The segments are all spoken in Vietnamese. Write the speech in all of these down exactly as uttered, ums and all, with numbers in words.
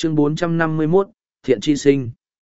Chương bốn trăm năm mươi mốt, Thiện chi sinh.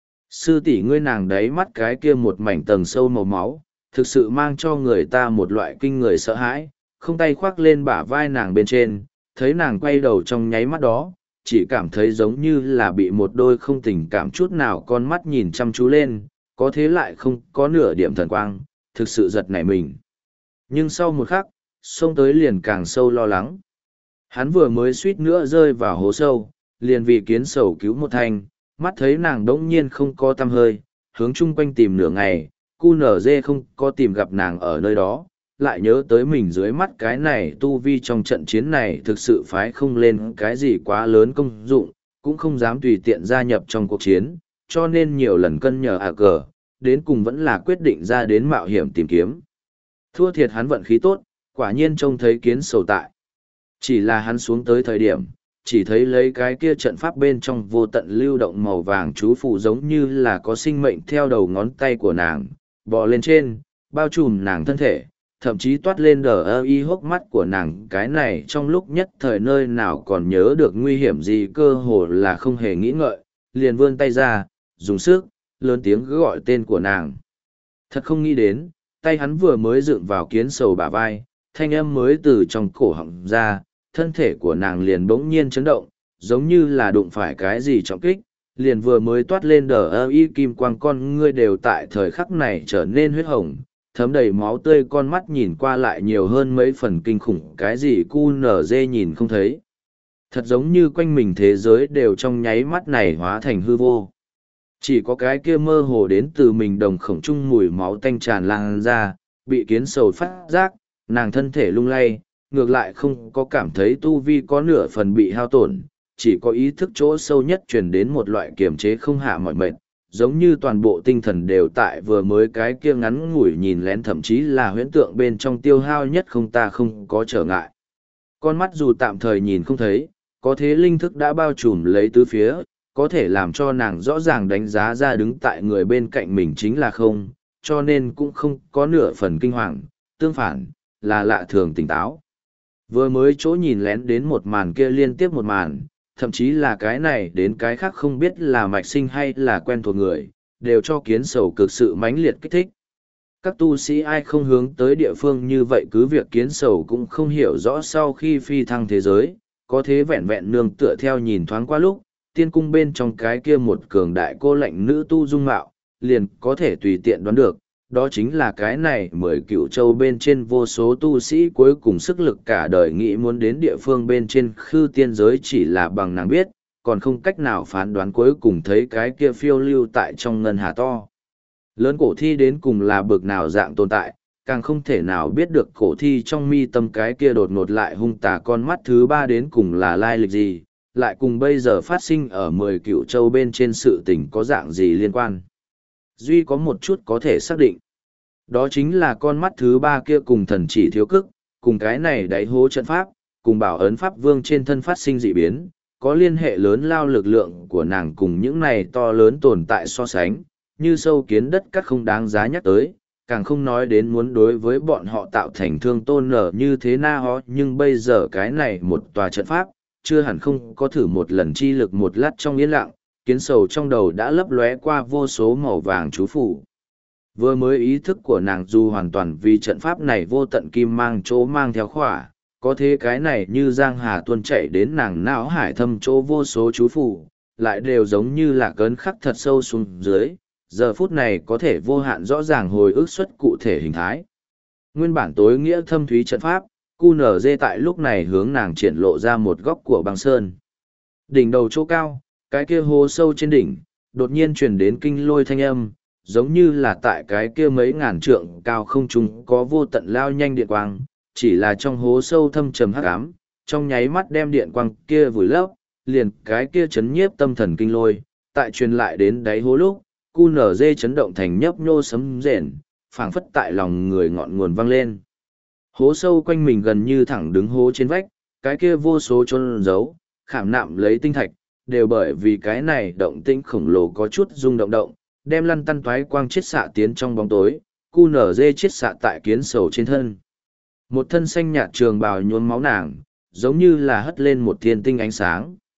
Sư tỷ ngươi nàng đấy mắt cái kia một mảnh tầng sâu màu máu, thực sự mang cho người ta một loại kinh người sợ hãi, không tay khoác lên bả vai nàng bên trên, thấy nàng quay đầu trong nháy mắt đó, chỉ cảm thấy giống như là bị một đôi không tình cảm chút nào con mắt nhìn chăm chú lên, có thế lại không có nửa điểm thần quang, thực sự giật nảy mình. Nhưng sau một khắc, xông tới liền càng sâu lo lắng. Hắn vừa mới suýt nữa rơi vào hố sâu, liền vì kiến sầu cứu một thanh, mắt thấy nàng đỗng nhiên không có tăm hơi, hướng chung quanh tìm nửa ngày, cu nở dê không có tìm gặp nàng ở nơi đó, lại nhớ tới mình dưới mắt cái này tu vi trong trận chiến này thực sự phái không lên cái gì quá lớn công dụng, cũng không dám tùy tiện gia nhập trong cuộc chiến, cho nên nhiều lần cân nhờ à cờ, đến cùng vẫn là quyết định ra đến mạo hiểm tìm kiếm. Thua thiệt hắn vận khí tốt, quả nhiên trông thấy kiến sầu tại. Chỉ là hắn xuống tới thời điểm, chỉ thấy lấy cái kia trận pháp bên trong vô tận lưu động màu vàng chú phụ giống như là có sinh mệnh theo đầu ngón tay của nàng, bò lên trên, bao trùm nàng thân thể, thậm chí toát lên đờ ơ y hốc mắt của nàng. Cái này trong lúc nhất thời nơi nào còn nhớ được nguy hiểm gì, cơ hồ là không hề nghĩ ngợi, liền vươn tay ra, dùng sức, lớn tiếng gọi tên của nàng. Thật không nghĩ đến, tay hắn vừa mới dựng vào kiến sầu bả vai, thanh âm mới từ trong cổ họng ra, thân thể của nàng liền bỗng nhiên chấn động, giống như là đụng phải cái gì trọng kích, liền vừa mới toát lên đờ ơ y kim quang con ngươi đều tại thời khắc này trở nên huyết hồng, thấm đầy máu tươi, con mắt nhìn qua lại nhiều hơn mấy phần kinh khủng, cái gì cu nở dê nhìn không thấy. Thật giống như quanh mình thế giới đều trong nháy mắt này hóa thành hư vô. Chỉ có cái kia mơ hồ đến từ mình đồng khổng trung mùi máu tanh tràn lan ra, bị kiến sầu phát giác, nàng thân thể lung lay, ngược lại không có cảm thấy tu vi có nửa phần bị hao tổn, chỉ có ý thức chỗ sâu nhất truyền đến một loại kiềm chế không hạ mọi mệt, giống như toàn bộ tinh thần đều tại vừa mới cái kia ngắn ngủi nhìn lén, thậm chí là huyễn tượng bên trong tiêu hao nhất không ta không có trở ngại. Con mắt dù tạm thời nhìn không thấy, có thế linh thức đã bao trùm lấy tứ phía, có thể làm cho nàng rõ ràng đánh giá ra đứng tại người bên cạnh mình chính là không, cho nên cũng không có nửa phần kinh hoàng, tương phản, là lạ thường tỉnh táo. Vừa mới chỗ nhìn lén đến một màn kia liên tiếp một màn, thậm chí là cái này đến cái khác không biết là mạch sinh hay là quen thuộc người, đều cho kiến sầu cực sự mãnh liệt kích thích. Các tu sĩ ai không hướng tới địa phương như vậy, cứ việc kiến sầu cũng không hiểu rõ sau khi phi thăng thế giới, có thế vẹn vẹn nương tựa theo nhìn thoáng qua lúc, tiên cung bên trong cái kia một cường đại cô lệnh nữ tu dung mạo, liền có thể tùy tiện đoán được, đó chính là cái này mười cựu châu bên trên vô số tu sĩ cuối cùng sức lực cả đời nghĩ muốn đến địa phương bên trên khư tiên giới, chỉ là bằng nàng biết, còn không cách nào phán đoán cuối cùng thấy cái kia phiêu lưu tại trong ngân hà to. Lớn cổ thi đến cùng là bực nào dạng tồn tại, càng không thể nào biết được cổ thi trong mi tâm cái kia đột ngột lại hung tà con mắt thứ ba đến cùng là lai lịch gì, lại cùng bây giờ phát sinh ở mười cựu châu bên trên sự tình có dạng gì liên quan. Duy có một chút có thể xác định. Đó chính là con mắt thứ ba kia cùng thần chỉ thiếu cức, cùng cái này đáy hố trận pháp, cùng bảo ấn pháp vương trên thân phát sinh dị biến, có liên hệ lớn lao. Lực lượng của nàng cùng những này to lớn tồn tại so sánh, như sâu kiến đất cắt không đáng giá nhắc tới, càng không nói đến muốn đối với bọn họ tạo thành thương tôn nở như thế na ho. Nhưng bây giờ cái này một tòa trận pháp, chưa hẳn không có thử một lần chi lực. Một lát trong yên lặng, kiến sầu trong đầu đã lấp lóe qua vô số màu vàng chú phủ. Vừa mới ý thức của nàng dù hoàn toàn vì trận pháp này vô tận kim mang chỗ mang theo khỏa, có thế cái này như giang hà tuôn chảy đến nàng não hải thâm chỗ vô số chú phủ, lại đều giống như là cấn khắc thật sâu xuống dưới, giờ phút này có thể vô hạn rõ ràng hồi ức xuất cụ thể hình thái. Nguyên bản tối nghĩa thâm thúy trận pháp, cu nở dê tại lúc này hướng nàng triển lộ ra một góc của băng sơn. Đỉnh đầu chỗ cao, cái kia hố sâu trên đỉnh, đột nhiên truyền đến kinh lôi thanh âm, giống như là tại cái kia mấy ngàn trượng cao không trung có vô tận lao nhanh điện quang, chỉ là trong hố sâu thâm trầm hắc ám, trong nháy mắt đem điện quang kia vùi lấp, liền cái kia chấn nhiếp tâm thần kinh lôi, tại truyền lại đến đáy hố lúc, cu nở dê chấn động thành nhấp nhô sấm rền, phảng phất tại lòng người ngọn nguồn vang lên. Hố sâu quanh mình gần như thẳng đứng hố trên vách, cái kia vô số chôn giấu, khảm nạm lấy tinh thạch, đều bởi vì cái này động tĩnh khổng lồ có chút rung động động, đem lăn tăn toái quang chiết xạ tiến trong bóng tối, cu nở dê chiết xạ tại kiến sầu trên thân. Một thân xanh nhạt trường bào nhuốm máu nàng, giống như là hất lên một thiên tinh ánh sáng.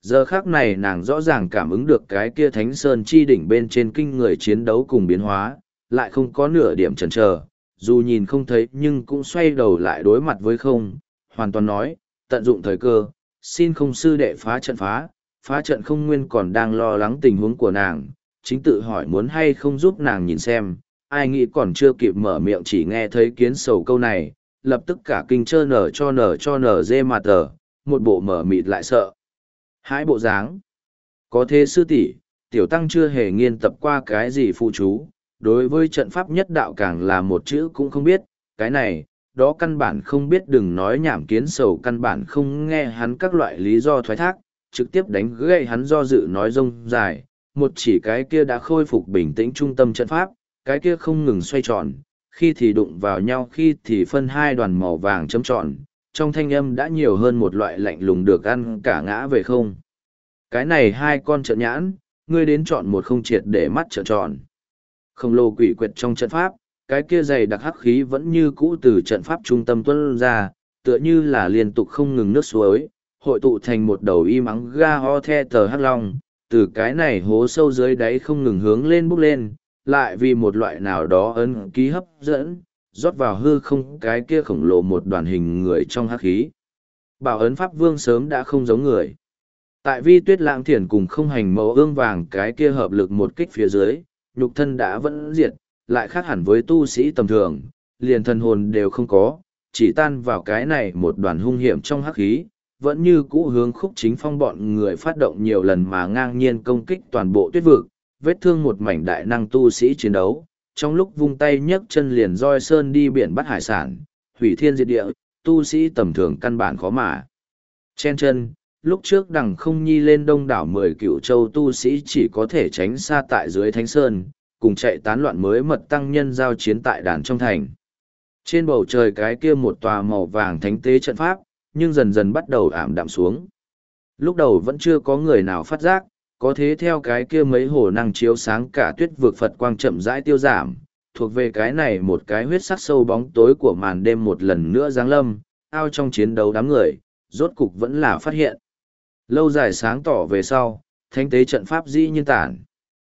Giờ khác này nàng rõ ràng cảm ứng được cái kia thánh sơn chi đỉnh bên trên kinh người chiến đấu cùng biến hóa, lại không có nửa điểm chần chờ, dù nhìn không thấy nhưng cũng xoay đầu lại đối mặt với không, hoàn toàn nói, tận dụng thời cơ, xin không sư đệ phá trận phá, phá trận không nguyên còn đang lo lắng tình huống của nàng, chính tự hỏi muốn hay không giúp nàng nhìn xem, ai nghĩ còn chưa kịp mở miệng chỉ nghe thấy kiến sầu câu này, lập tức cả kinh chơ nở cho nở cho nở dê mà tờ, một bộ mở mịt lại sợ. Hãi bộ dáng. Có thế sư tỷ, tiểu tăng chưa hề nghiên tập qua cái gì phụ chú, đối với trận pháp nhất đạo càng là một chữ cũng không biết, cái này, đó căn bản không biết đừng nói nhảm kiến sầu căn bản không nghe hắn các loại lý do thoái thác, trực tiếp đánh gậy hắn do dự nói rông dài, một chỉ cái kia đã khôi phục bình tĩnh trung tâm trận pháp, cái kia không ngừng xoay tròn, khi thì đụng vào nhau khi thì phân hai đoàn màu vàng chấm tròn, trong thanh âm đã nhiều hơn một loại lạnh lùng được ăn cả ngã về không. Cái này hai con trận nhãn, ngươi đến chọn một không triệt để mắt trợn tròn. Khổng lồ quỷ quyệt trong trận pháp, cái kia dày đặc hắc khí vẫn như cũ từ trận pháp trung tâm tuôn ra, tựa như là liên tục không ngừng nước suối, hội tụ thành một đầu im ắng ga ho the tờ hắc long, từ cái này hố sâu dưới đáy không ngừng hướng lên bốc lên, lại vì một loại nào đó ấn ký hấp dẫn, rót vào hư không cái kia khổng lồ một đoàn hình người trong hắc khí. Bảo ấn pháp vương sớm đã không giống người. Tại vi tuyết lãng thiền cùng không hành mẫu ương vàng cái kia hợp lực một kích phía dưới, nhục thân đã vẫn diệt, lại khác hẳn với tu sĩ tầm thường, liền thần hồn đều không có, chỉ tan vào cái này một đoàn hung hiểm trong hắc khí, vẫn như cũ hướng khúc chính phong bọn người phát động nhiều lần mà ngang nhiên công kích toàn bộ tuyết vực, vết thương một mảnh đại năng tu sĩ chiến đấu, trong lúc vung tay nhấc chân liền roi sơn đi biển bắt hải sản, hủy thiên diệt địa, tu sĩ tầm thường căn bản khó mà. Chen chân, lúc trước đằng không nhi lên đông đảo mười cựu châu tu sĩ chỉ có thể tránh xa tại dưới thánh sơn, cùng chạy tán loạn mới mật tăng nhân giao chiến tại đàn trong thành. Trên bầu trời cái kia một tòa màu vàng thánh tế trận pháp, nhưng dần dần bắt đầu ảm đạm xuống. Lúc đầu vẫn chưa có người nào phát giác, có thế theo cái kia mấy hồ năng chiếu sáng cả tuyết vực Phật quang chậm rãi tiêu giảm, thuộc về cái này một cái huyết sắc sâu bóng tối của màn đêm một lần nữa giáng lâm, ao trong chiến đấu đám người, rốt cục vẫn là phát hiện. Lâu dài sáng tỏ về sau, thánh tế trận pháp dĩ nhiên tản.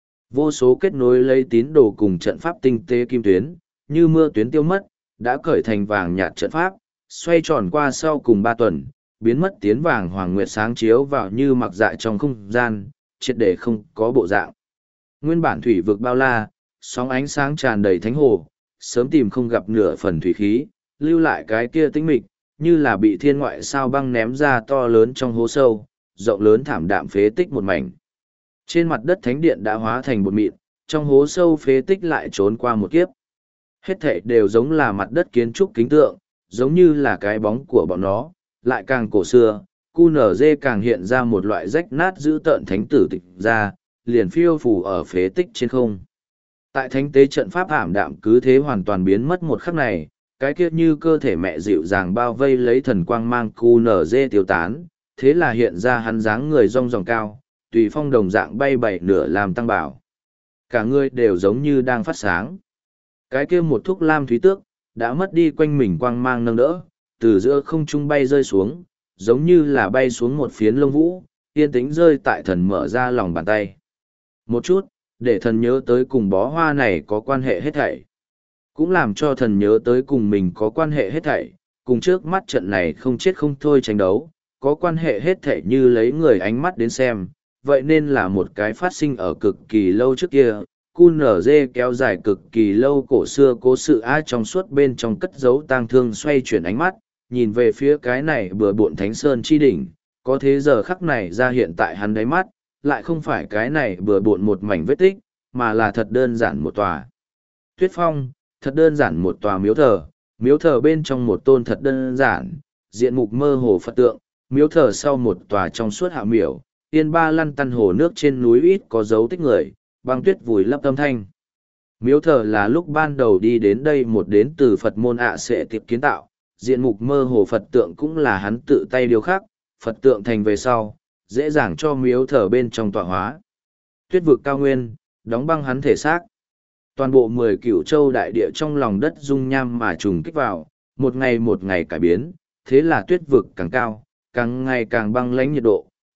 Vô số kết nối lấy tín đồ cùng trận pháp tinh tế kim tuyến, như mưa tuyến tiêu mất, đã cởi thành vàng nhạt trận pháp, xoay tròn qua sau cùng ba tuần, biến mất tiến vàng hoàng nguyệt sáng chiếu vào như mặc dạ trong không gian, triệt để không có bộ dạng. Nguyên bản thủy vực bao la, sóng ánh sáng tràn đầy thánh hồ, sớm tìm không gặp nửa phần thủy khí, lưu lại cái kia tĩnh mịch, như là bị thiên ngoại sao băng ném ra to lớn trong hố sâu, rộng lớn thảm đạm phế tích một mảnh. Trên mặt đất thánh điện đã hóa thành bột mịn, trong hố sâu phế tích lại trốn qua một kiếp. Hết thảy đều giống là mặt đất kiến trúc kính tượng, giống như là cái bóng của bọn nó, lại càng cổ xưa, cu nở dê càng hiện ra một loại rách nát giữ tợn thánh tử tịch ra, liền phiêu phù ở phế tích trên không. Tại thánh tế trận pháp ảm đạm cứ thế hoàn toàn biến mất một khắc này, cái kia như cơ thể mẹ dịu dàng bao vây lấy thần quang mang cu nở dê tiêu tán, thế là hiện ra hắn dáng người rong ròng cao, tùy phong đồng dạng bay bảy nửa làm tăng bảo. Cả người đều giống như đang phát sáng. Cái kia một thúc lam thúy tước, đã mất đi quanh mình quang mang nâng đỡ, từ giữa không trung bay rơi xuống, giống như là bay xuống một phiến lông vũ, yên tĩnh rơi tại thần mở ra lòng bàn tay. Một chút, để thần nhớ tới cùng bó hoa này có quan hệ hết thảy. Cũng làm cho thần nhớ tới cùng mình có quan hệ hết thảy, cùng trước mắt trận này không chết không thôi tranh đấu, có quan hệ hết thảy như lấy người ánh mắt đến xem, vậy nên là một cái phát sinh ở cực kỳ lâu trước kia, cu nở dê kéo dài cực kỳ lâu cổ xưa cố sự ai trong suốt bên trong cất giấu tang thương xoay chuyển ánh mắt, nhìn về phía cái này bừa bộn thánh sơn chi đỉnh, có thế giờ khắc này ra hiện tại hắn đáy mắt, lại không phải cái này bừa bộn một mảnh vết tích, mà là thật đơn giản một tòa tuyết phong, thật đơn giản một tòa miếu thờ, miếu thờ bên trong một tôn thật đơn giản, diện mục mơ hồ Phật tượng, miếu thờ sau một tòa trong suốt hạ miểu, yên ba lăn tăn hồ nước trên núi ít có dấu tích người, băng tuyết vùi lấp âm thanh. Miếu thờ là lúc ban đầu đi đến đây một đến từ Phật môn ạ sẽ tiệp kiến tạo, diện mục mơ hồ Phật tượng cũng là hắn tự tay điêu khắc, Phật tượng thành về sau, dễ dàng cho miếu thờ bên trong tọa hóa. Tuyết vực cao nguyên, đóng băng hắn thể xác. Toàn bộ mười cửu châu đại địa trong lòng đất dung nham mà trùng kích vào, một ngày một ngày cải biến, thế là tuyết vực càng cao, càng ngày càng băng lãnh nhiệt độ,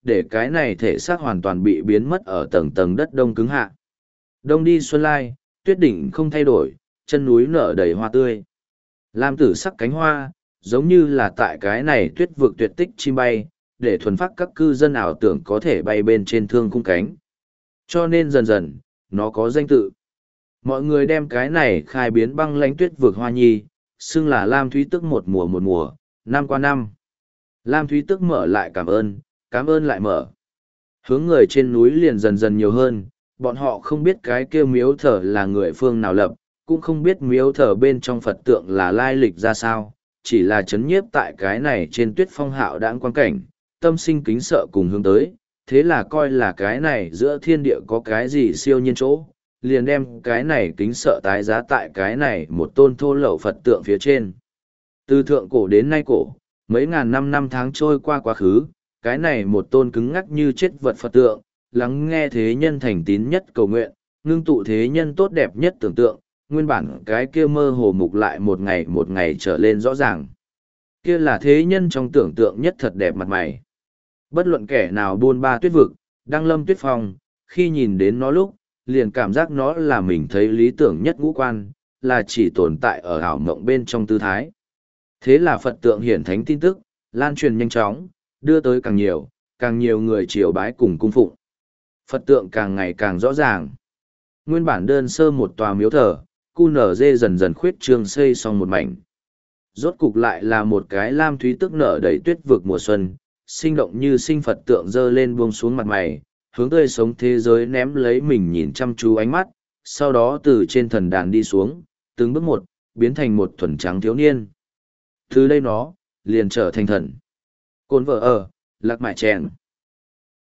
để cái này thể xác hoàn toàn bị biến mất ở tầng tầng đất đông cứng hạ. Đông đi xuân lai, tuyết đỉnh không thay đổi, chân núi nở đầy hoa tươi. Lam tử sắc cánh hoa, giống như là tại cái này tuyết vực tuyệt tích chim bay, để thuần phát các cư dân ảo tưởng có thể bay bên trên thương khung cánh. Cho nên dần dần, nó có danh tự. Mọi người đem cái này khai biến băng lãnh tuyết vực hoa nhi, xưng là Lam Thúy Tức một mùa một mùa, năm qua năm. Lam Thúy Tức mở lại cảm ơn, cảm ơn lại mở. Hướng người trên núi liền dần dần nhiều hơn, bọn họ không biết cái kia miếu thờ là người phương nào lập, cũng không biết miếu thờ bên trong Phật tượng là lai lịch ra sao, chỉ là chấn nhiếp tại cái này trên tuyết phong hạo đãng quan cảnh, tâm sinh kính sợ cùng hướng tới, thế là coi là cái này giữa thiên địa có cái gì siêu nhiên chỗ, liền đem cái này kính sợ tái giá tại cái này một tôn thô lậu Phật tượng phía trên. Từ thượng cổ đến nay cổ, mấy ngàn năm năm tháng trôi qua quá khứ, cái này một tôn cứng ngắc như chết vật Phật tượng, lắng nghe thế nhân thành tín nhất cầu nguyện, ngưng tụ thế nhân tốt đẹp nhất tưởng tượng, nguyên bản cái kia mơ hồ mục lại một ngày một ngày trở lên rõ ràng. Kia là thế nhân trong tưởng tượng nhất thật đẹp mặt mày. Bất luận kẻ nào buôn ba tuyết vực, đăng lâm tuyết phong, khi nhìn đến nó lúc, liền cảm giác nó là mình thấy lý tưởng nhất ngũ quan, là chỉ tồn tại ở ảo mộng bên trong tư thái. Thế là Phật tượng hiển thánh tin tức, lan truyền nhanh chóng, đưa tới càng nhiều, càng nhiều người triều bái cùng cung phụng. Phật tượng càng ngày càng rõ ràng. Nguyên bản đơn sơ một tòa miếu thờ, cu nở dê dần dần khuyết trương xây xong một mảnh. Rốt cục lại là một cái lam thúy tức nở đầy tuyết vực mùa xuân, sinh động như sinh Phật tượng dơ lên buông xuống mặt mày, hướng tươi sống thế giới ném lấy mình nhìn chăm chú ánh mắt, sau đó từ trên thần đàn đi xuống, từng bước một, biến thành một thuần trắng thiếu niên. Từ đây nó, liền trở thành thần. Côn vợ ở, lạc mại chèn.